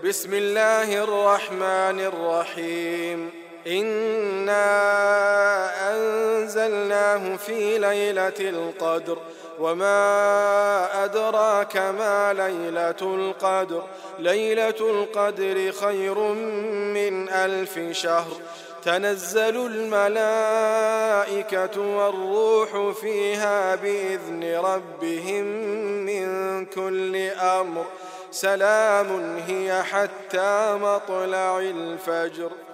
بسم الله الرحمن الرحيم إنا أنزلناه في ليلة القدر وما أدراك ما ليلة القدر ليلة القدر خير من 1000 شهر تنزل الملائكة والروح فيها بإذن ربهم من كل أمر سلام هي حتى مطلع الفجر.